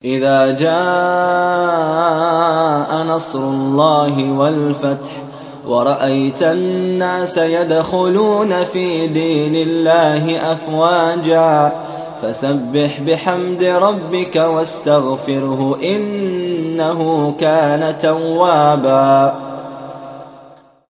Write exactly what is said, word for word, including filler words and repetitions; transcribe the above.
إذا جاء نصر الله والفتح ورأيت الناس يدخلون في دين الله أفواجا فسبح بحمد ربك واستغفره إنه كان توابا.